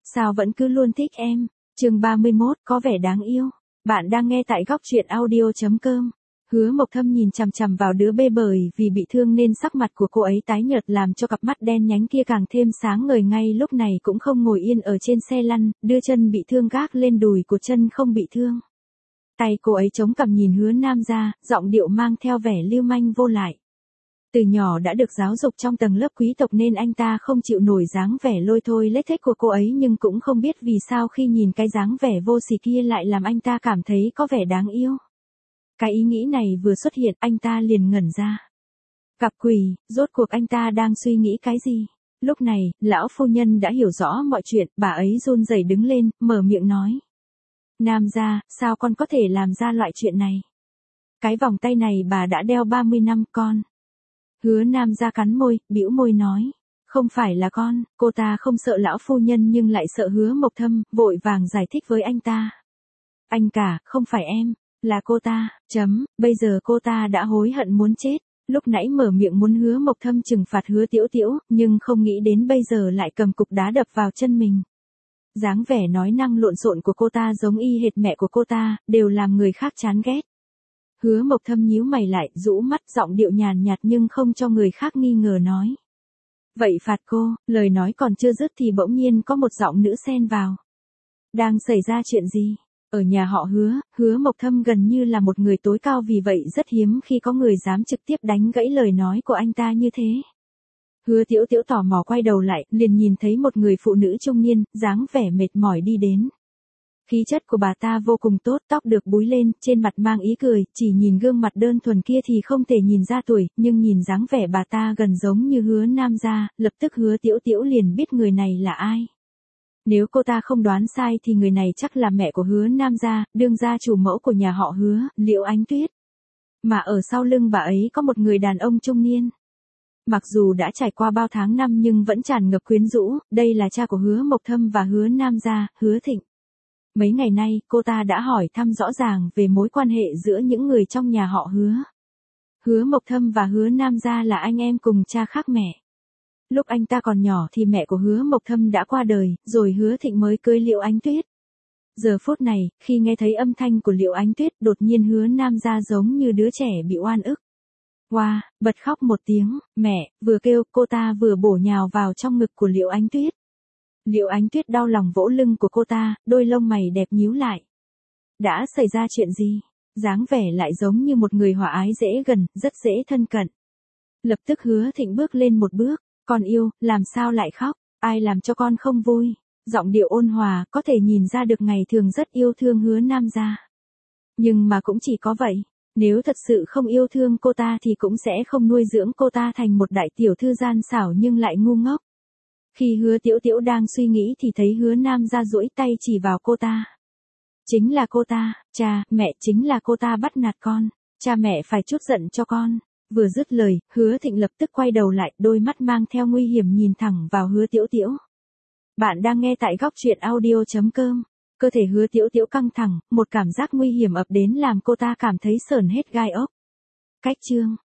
Sao vẫn cứ luôn thích em? Chương 31, có vẻ đáng yêu. Bạn đang nghe tại góc truyện audio.com. Hứa Mộc Thâm nhìn chằm chằm vào đứa bê bởi vì bị thương nên sắc mặt của cô ấy tái nhợt làm cho cặp mắt đen nhánh kia càng thêm sáng ngời. Ngay lúc này cũng không ngồi yên ở trên xe lăn, đưa chân bị thương gác lên đùi của chân không bị thương. Tay cô ấy chống cằm nhìn Hứa Nam ra, giọng điệu mang theo vẻ lưu manh vô lại. Từ nhỏ đã được giáo dục trong tầng lớp quý tộc nên anh ta không chịu nổi dáng vẻ lôi thôi lết thết của cô ấy, nhưng cũng không biết vì sao khi nhìn cái dáng vẻ vô sỉ kia lại làm anh ta cảm thấy có vẻ đáng yêu. Cái ý nghĩ này vừa xuất hiện anh ta liền ngẩn ra. Gặp quỷ, rốt cuộc anh ta đang suy nghĩ cái gì? Lúc này, lão phu nhân đã hiểu rõ mọi chuyện, bà ấy run rẩy đứng lên, mở miệng nói. Nam gia, sao con có thể làm ra loại chuyện này? Cái vòng tay này bà đã đeo 30 năm con. Hứa Nam gia cắn môi, bĩu môi nói. Không phải là con, cô ta không sợ lão phu nhân nhưng lại sợ Hứa Mộc Thâm, vội vàng giải thích với anh ta. Anh cả, không phải em, là cô ta, bây giờ cô ta đã hối hận muốn chết. Lúc nãy mở miệng muốn Hứa Mộc Thâm trừng phạt Hứa Tiểu Tiểu, nhưng không nghĩ đến bây giờ lại cầm cục đá đập vào chân mình. Dáng vẻ nói năng lộn xộn của cô ta giống y hệt mẹ của cô ta, đều làm người khác chán ghét. Hứa Mộc Thâm nhíu mày lại, rũ mắt, giọng điệu nhàn nhạt nhưng không cho người khác nghi ngờ nói. Vậy phạt cô, lời nói còn chưa dứt thì bỗng nhiên có một giọng nữ xen vào. Đang xảy ra chuyện gì? Ở nhà họ Hứa Mộc Thâm gần như là một người tối cao, vì vậy rất hiếm khi có người dám trực tiếp đánh gãy lời nói của anh ta như thế. Hứa Tiểu Tiểu tò mò quay đầu lại, liền nhìn thấy một người phụ nữ trung niên, dáng vẻ mệt mỏi đi đến. Khí chất của bà ta vô cùng tốt, tóc được búi lên, trên mặt mang ý cười, chỉ nhìn gương mặt đơn thuần kia thì không thể nhìn ra tuổi, nhưng nhìn dáng vẻ bà ta gần giống như Hứa Nam gia, lập tức Hứa Tiểu Tiểu liền biết người này là ai. Nếu cô ta không đoán sai thì người này chắc là mẹ của Hứa Nam gia, đương gia chủ mẫu của nhà họ Hứa, Liễu Ánh Tuyết. Mà ở sau lưng bà ấy có một người đàn ông trung niên. Mặc dù đã trải qua bao tháng năm nhưng vẫn tràn ngập quyến rũ, đây là cha của Hứa Mộc Thâm và Hứa Nam gia, Hứa Thịnh. Mấy ngày nay, cô ta đã hỏi thăm rõ ràng về mối quan hệ giữa những người trong nhà họ Hứa. Hứa Mộc Thâm và Hứa Nam gia là anh em cùng cha khác mẹ. Lúc anh ta còn nhỏ thì mẹ của Hứa Mộc Thâm đã qua đời, rồi Hứa Thịnh mới cưới Liễu Ánh Tuyết. Giờ phút này, khi nghe thấy âm thanh của Liễu Ánh Tuyết, đột nhiên Hứa Nam gia giống như đứa trẻ bị oan ức. Wow, bật khóc một tiếng, mẹ, vừa kêu, cô ta vừa bổ nhào vào trong ngực của Liễu Ánh Tuyết. Liễu Ánh Tuyết đau lòng vỗ lưng của cô ta, đôi lông mày đẹp nhíu lại. Đã xảy ra chuyện gì? Dáng vẻ lại giống như một người hòa ái dễ gần, rất dễ thân cận. Lập tức Hứa Thịnh bước lên một bước, con yêu, làm sao lại khóc, ai làm cho con không vui? Giọng điệu ôn hòa, có thể nhìn ra được ngày thường rất yêu thương Hứa Nam gia. Nhưng mà cũng chỉ có vậy, nếu thật sự không yêu thương cô ta thì cũng sẽ không nuôi dưỡng cô ta thành một đại tiểu thư gian xảo nhưng lại ngu ngốc. Khi Hứa Tiểu Tiểu đang suy nghĩ thì thấy Hứa Nam gia duỗi tay chỉ vào cô ta. Chính là cô ta, cha, mẹ, chính là cô ta bắt nạt con, cha mẹ phải trút giận cho con. Vừa dứt lời, Hứa Thịnh lập tức quay đầu lại, đôi mắt mang theo nguy hiểm nhìn thẳng vào Hứa Tiểu Tiểu. Bạn đang nghe tại góc truyện audio.com. Cơ thể Hứa Tiểu Tiểu căng thẳng, một cảm giác nguy hiểm ập đến làm cô ta cảm thấy sởn hết gai ốc. Cách chương